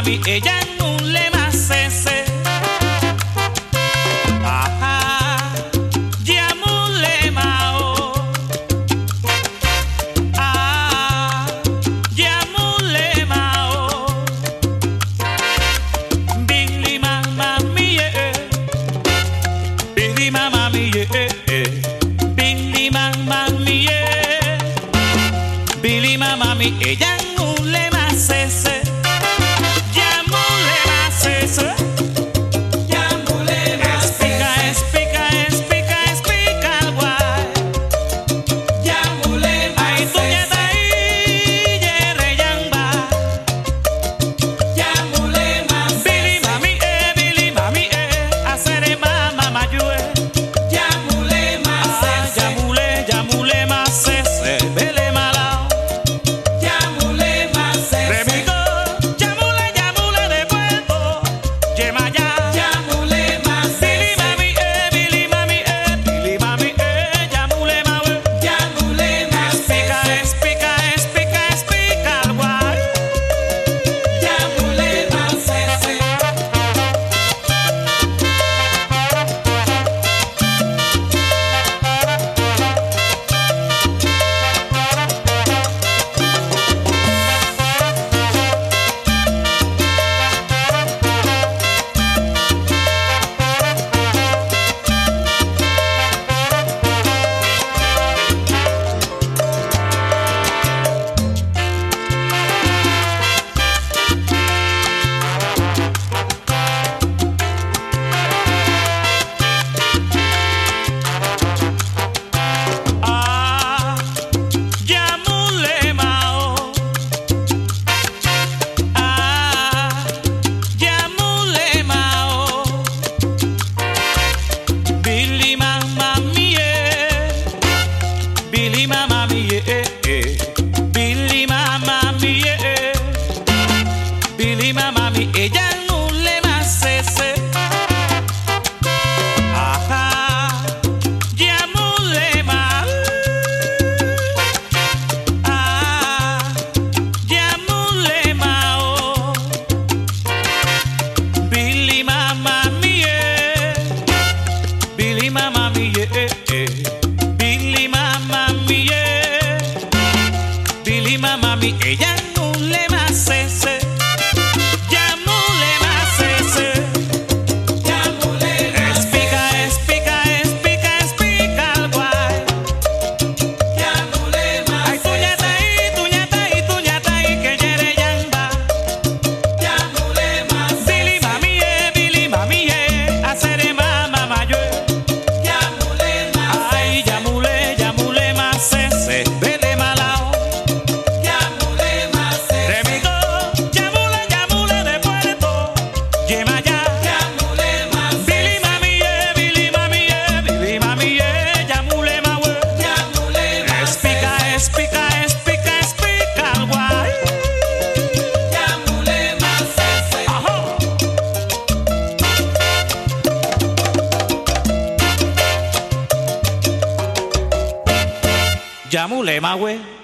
mami, ella no le más ese. Ajá, ya mule mao. Ah, ya mule mao. Billy mama mie, Billy mama mie, Billy mama mie, Billy mama mie, ella no le más ese. Billy mama mie, Billy mama mie, Billy mama mie, ella no le más ese. Ajá, ya mule ma. Ah, ya mule mao. Billy mama mie, Billy mama mie, Billy mama mie, Billy mama mie, ella no le más ese. Ya no le más ese. Ya no le más ese. Espica, espica, espica el guay. Ya no le más ese. Ay, tuñata y que yere yamba. Ya no le más ese. Billy mami, hacer mama mayor. Ya no le más ese. Ay, ya mule más ese. Vele malao. Ya mule más ese. Remigo, ya mule de Puerto. Yema ya. Ya mule más ese. Billy mami, Billy mami, ya mule ma we. Ya mule más ese. Espica el guay. Ya mule más ese. Ajá. Ya mule ma we.